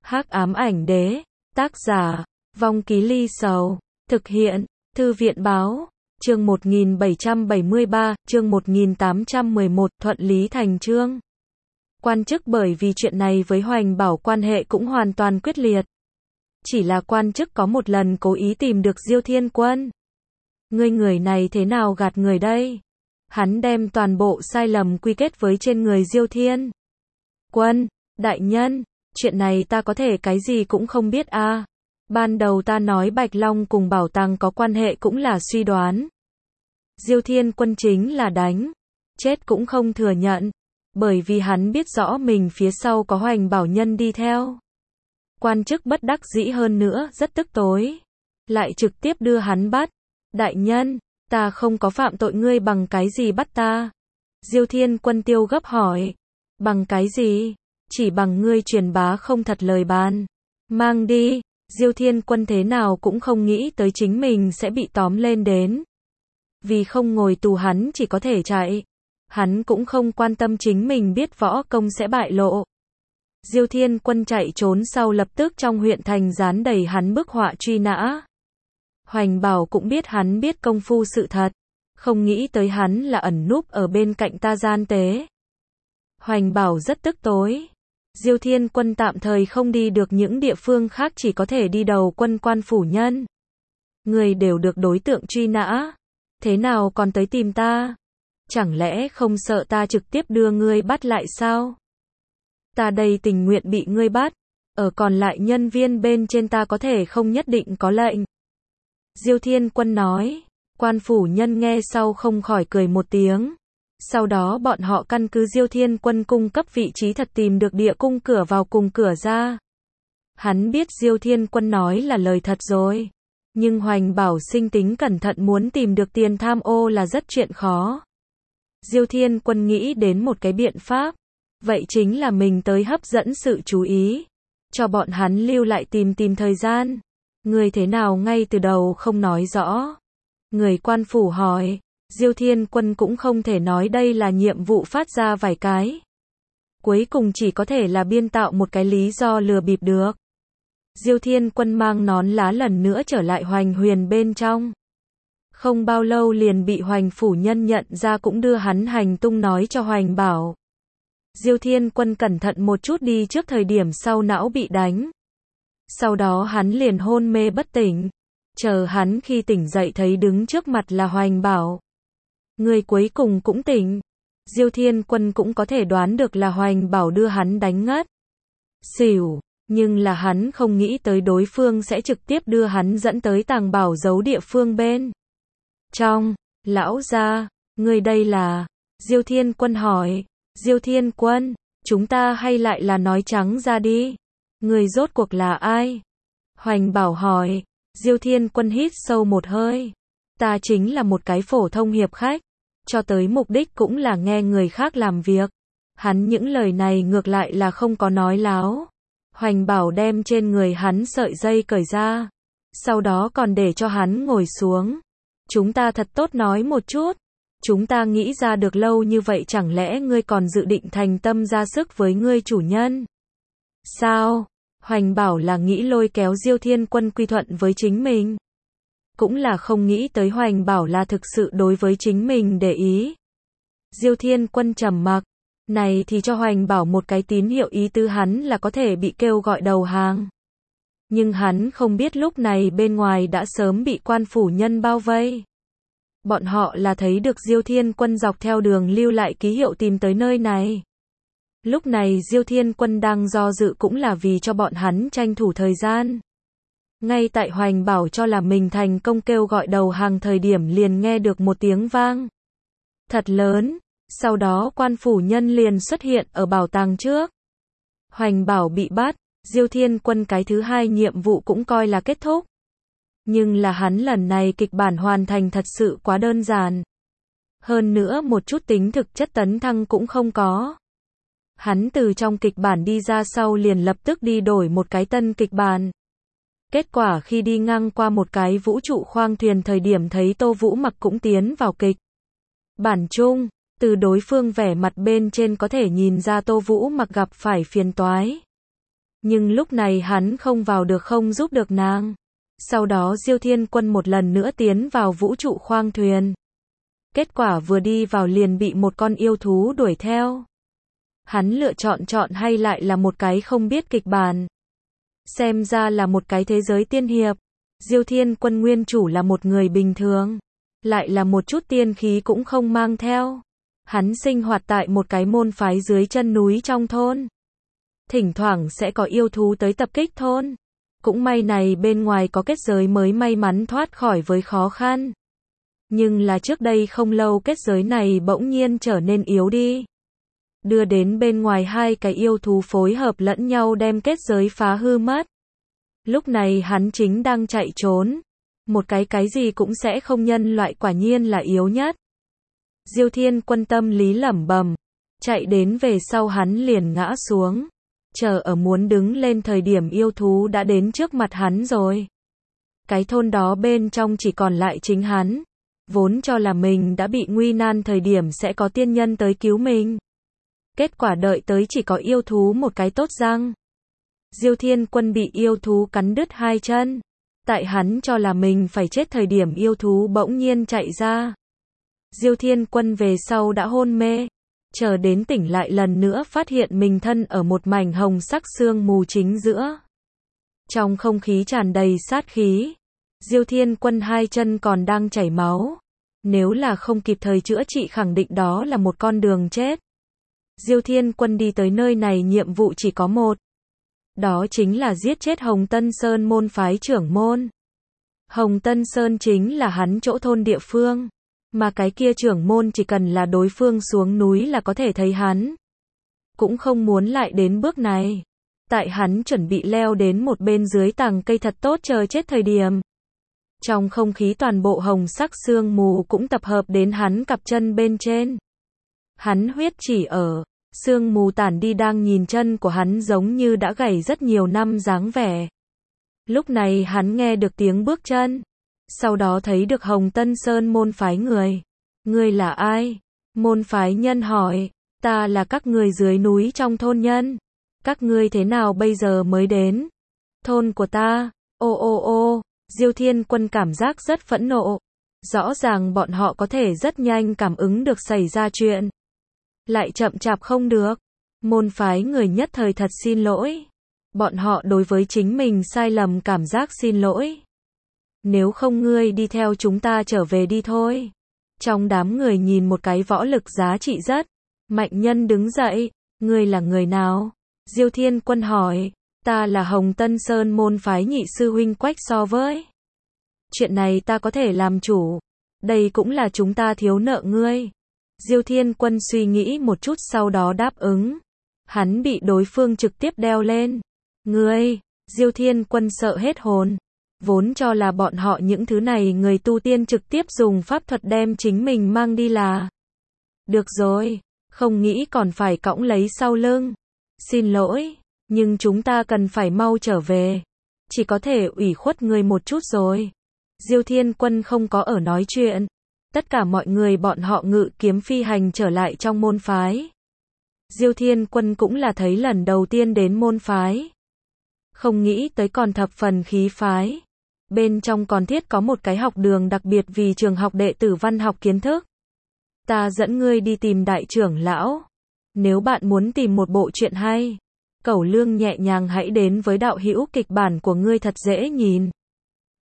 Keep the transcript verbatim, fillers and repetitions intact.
Hắc ám ảnh đế, tác giả, Vong Ký Ly Sầu, thực hiện, Thư viện báo, chương một nghìn bảy trăm bảy mươi ba, chương một nghìn tám trăm mười một, thuận lý thành chương. Quan chức bởi vì chuyện này với Hoành Bảo quan hệ cũng hoàn toàn quyết liệt. Chỉ là quan chức có một lần cố ý tìm được Diêu Thiên Quân. Ngươi người này thế nào gạt người đây? Hắn đem toàn bộ sai lầm quy kết với trên người Diêu Thiên Quân, đại nhân, chuyện này ta có thể cái gì cũng không biết a. À. Ban đầu ta nói Bạch Long cùng bảo tàng có quan hệ cũng là suy đoán. Diêu Thiên Quân chính là đánh chết cũng không thừa nhận, bởi vì hắn biết rõ mình phía sau có Hoành Bảo nhân đi theo. Quan chức bất đắc dĩ hơn nữa, rất tức tối, lại trực tiếp đưa hắn bắt. Đại nhân, ta không có phạm tội, ngươi bằng cái gì bắt ta? Diêu Thiên Quân tiêu gấp hỏi. Bằng cái gì? Chỉ bằng ngươi truyền bá không thật lời bàn. Mang đi. Diêu Thiên Quân thế nào cũng không nghĩ tới chính mình sẽ bị tóm lên đến. Vì không ngồi tù hắn chỉ có thể chạy. Hắn cũng không quan tâm chính mình biết võ công sẽ bại lộ. Diêu Thiên Quân chạy trốn sau lập tức trong huyện thành dán đầy hắn bức họa truy nã. Hoành Bảo cũng biết hắn biết công phu sự thật, không nghĩ tới hắn là ẩn núp ở bên cạnh ta gian tế. Hoành Bảo rất tức tối. Diêu Thiên Quân tạm thời không đi được những địa phương khác, chỉ có thể đi đầu quân quan phủ nhân. Người đều được đối tượng truy nã, thế nào còn tới tìm ta? Chẳng lẽ không sợ ta trực tiếp đưa ngươi bắt lại sao? Ta đây tình nguyện bị ngươi bắt, ở còn lại nhân viên bên trên ta có thể không nhất định có lệnh. Diêu Thiên Quân nói. Quan phủ nhân nghe sau không khỏi cười một tiếng. Sau đó bọn họ căn cứ Diêu Thiên Quân cung cấp vị trí thật tìm được địa cung cửa vào cùng cửa ra. Hắn biết Diêu Thiên Quân nói là lời thật rồi. Nhưng Hoành Bảo sinh tính cẩn thận, muốn tìm được tiền tham ô là rất chuyện khó. Diêu Thiên Quân nghĩ đến một cái biện pháp. Vậy chính là mình tới hấp dẫn sự chú ý. Cho bọn hắn lưu lại tìm tìm thời gian. Người thế nào ngay từ đầu không nói rõ? Người quan phủ hỏi. Diêu Thiên Quân cũng không thể nói đây là nhiệm vụ phát ra vài cái. Cuối cùng chỉ có thể là biên tạo một cái lý do lừa bịp được. Diêu Thiên Quân mang nón lá lần nữa trở lại Hoành Huyền bên trong. Không bao lâu liền bị Hoành phủ nhân nhận ra, cũng đưa hắn hành tung nói cho Hoành Bảo. Diêu Thiên Quân cẩn thận một chút đi trước thời điểm sau não bị đánh. Sau đó hắn liền hôn mê bất tỉnh. Chờ hắn khi tỉnh dậy thấy đứng trước mặt là Hoành Bảo. Người cuối cùng cũng tỉnh. Diêu Thiên Quân cũng có thể đoán được là Hoành Bảo đưa hắn đánh ngất xỉu, nhưng là hắn không nghĩ tới đối phương sẽ trực tiếp đưa hắn dẫn tới tàng bảo giấu địa phương bên trong. Lão gia, người đây là? Diêu Thiên Quân hỏi. Diêu Thiên Quân, chúng ta hay lại là nói trắng ra đi. Người rốt cuộc là ai? Hoành Bảo hỏi. Diêu Thiên Quân hít sâu một hơi. Ta chính là một cái phổ thông hiệp khách. Cho tới mục đích cũng là nghe người khác làm việc. Hắn những lời này ngược lại là không có nói láo. Hoành Bảo đem trên người hắn sợi dây cởi ra. Sau đó còn để cho hắn ngồi xuống. Chúng ta thật tốt nói một chút. Chúng ta nghĩ ra được lâu như vậy, chẳng lẽ ngươi còn dự định thành tâm ra sức với ngươi chủ nhân? Sao? Hoành Bảo là nghĩ lôi kéo Diêu Thiên Quân quy thuận với chính mình. Cũng là không nghĩ tới Hoành Bảo là thực sự đối với chính mình để ý. Diêu Thiên Quân trầm mặc. Này thì cho Hoành Bảo một cái tín hiệu, ý tứ hắn là có thể bị kêu gọi đầu hàng. Nhưng hắn không biết lúc này bên ngoài đã sớm bị quan phủ nhân bao vây. Bọn họ là thấy được Diêu Thiên Quân dọc theo đường lưu lại ký hiệu tìm tới nơi này. Lúc này Diêu Thiên Quân đang do dự cũng là vì cho bọn hắn tranh thủ thời gian. Ngay tại Hoành Bảo cho là mình thành công kêu gọi đầu hàng thời điểm, liền nghe được một tiếng vang thật lớn. Sau đó quan phủ nhân liền xuất hiện ở bảo tàng trước. Hoành Bảo bị bắt. Diêu Thiên Quân cái thứ hai nhiệm vụ cũng coi là kết thúc. Nhưng là hắn lần này kịch bản hoàn thành thật sự quá đơn giản. Hơn nữa một chút tính thực chất tấn thăng cũng không có. Hắn từ trong kịch bản đi ra sau liền lập tức đi đổi một cái tân kịch bản. Kết quả khi đi ngang qua một cái vũ trụ khoang thuyền thời điểm thấy Tô Vũ Mặc cũng tiến vào kịch bản chung. Từ đối phương vẻ mặt bên trên có thể nhìn ra Tô Vũ Mặc gặp phải phiền toái. Nhưng lúc này hắn không vào được, không giúp được nàng. Sau đó Diêu Thiên Quân một lần nữa tiến vào vũ trụ khoang thuyền. Kết quả vừa đi vào liền bị một con yêu thú đuổi theo. Hắn lựa chọn chọn hay lại là một cái không biết kịch bản. Xem ra là một cái thế giới tiên hiệp. Diêu Thiên Quân nguyên chủ là một người bình thường. Lại là một chút tiên khí cũng không mang theo. Hắn sinh hoạt tại một cái môn phái dưới chân núi trong thôn. Thỉnh thoảng sẽ có yêu thú tới tập kích thôn. Cũng may này bên ngoài có kết giới mới may mắn thoát khỏi với khó khăn. Nhưng là trước đây không lâu kết giới này bỗng nhiên trở nên yếu đi. Đưa đến bên ngoài hai cái yêu thú phối hợp lẫn nhau đem kết giới phá hư mất. Lúc này hắn chính đang chạy trốn. Một cái cái gì cũng sẽ không, nhân loại quả nhiên là yếu nhất. Diêu Thiên Quân tâm lý lẩm bẩm. Chạy đến về sau hắn liền ngã xuống. Chờ ở muốn đứng lên thời điểm yêu thú đã đến trước mặt hắn rồi. Cái thôn đó bên trong chỉ còn lại chính hắn. Vốn cho là mình đã bị nguy nan thời điểm sẽ có tiên nhân tới cứu mình. Kết quả đợi tới chỉ có yêu thú một cái tốt răng. Diêu Thiên Quân bị yêu thú cắn đứt hai chân. Tại hắn cho là mình phải chết thời điểm yêu thú bỗng nhiên chạy ra. Diêu Thiên Quân về sau đã hôn mê. Chờ đến tỉnh lại lần nữa phát hiện mình thân ở một mảnh hồng sắc sương mù chính giữa. Trong không khí tràn đầy sát khí. Diêu Thiên Quân hai chân còn đang chảy máu. Nếu là không kịp thời chữa trị khẳng định đó là một con đường chết. Diêu Thiên Quân đi tới nơi này nhiệm vụ chỉ có một. Đó chính là giết chết Hồng Tân Sơn môn phái trưởng môn. Hồng Tân Sơn chính là hắn chỗ thôn địa phương. Mà cái kia trưởng môn chỉ cần là đối phương xuống núi là có thể thấy hắn. Cũng không muốn lại đến bước này. Tại hắn chuẩn bị leo đến một bên dưới tàng cây thật tốt chờ chết thời điểm. Trong không khí toàn bộ hồng sắc sương mù cũng tập hợp đến hắn cặp chân bên trên. Hắn huyết chỉ ở, sương mù tản đi đang nhìn chân của hắn giống như đã gãy rất nhiều năm dáng vẻ. Lúc này hắn nghe được tiếng bước chân. Sau đó thấy được Hồng Tân Sơn môn phái người. Ngươi là ai? Môn phái nhân hỏi. Ta là các người dưới núi trong thôn nhân. Các ngươi thế nào bây giờ mới đến? Thôn của ta. Ô ô ô, Diêu Thiên Quân cảm giác rất phẫn nộ. Rõ ràng bọn họ có thể rất nhanh cảm ứng được xảy ra chuyện. Lại chậm chạp không được. Môn phái người nhất thời thật xin lỗi. Bọn họ đối với chính mình sai lầm cảm giác xin lỗi. Nếu không ngươi đi theo chúng ta trở về đi thôi. Trong đám người nhìn một cái võ lực giá trị rất mạnh nhân đứng dậy. Ngươi là người nào? Diêu Thiên Quân hỏi. Ta là Hồng Tân Sơn môn phái nhị sư huynh Quách so với. Chuyện này ta có thể làm chủ. Đây cũng là chúng ta thiếu nợ ngươi. Diêu Thiên Quân suy nghĩ một chút sau đó đáp ứng. Hắn bị đối phương trực tiếp đeo lên. Ngươi, Diêu Thiên Quân sợ hết hồn. Vốn cho là bọn họ những thứ này người tu tiên trực tiếp dùng pháp thuật đem chính mình mang đi là. Được rồi, không nghĩ còn phải cõng lấy sau lưng. Xin lỗi, nhưng chúng ta cần phải mau trở về. Chỉ có thể ủy khuất người một chút rồi. Diêu Thiên Quân không có ở nói chuyện. Tất cả mọi người bọn họ ngự kiếm phi hành trở lại trong môn phái. Diêu Thiên Quân cũng là thấy lần đầu tiên đến môn phái. Không nghĩ tới còn thập phần khí phái. Bên trong còn thiết có một cái học đường đặc biệt vì trường học đệ tử văn học kiến thức. Ta dẫn ngươi đi tìm đại trưởng lão. Nếu bạn muốn tìm một bộ truyện hay, Cẩu Lương nhẹ nhàng hãy đến với đạo hữu kịch bản của ngươi thật dễ nhìn.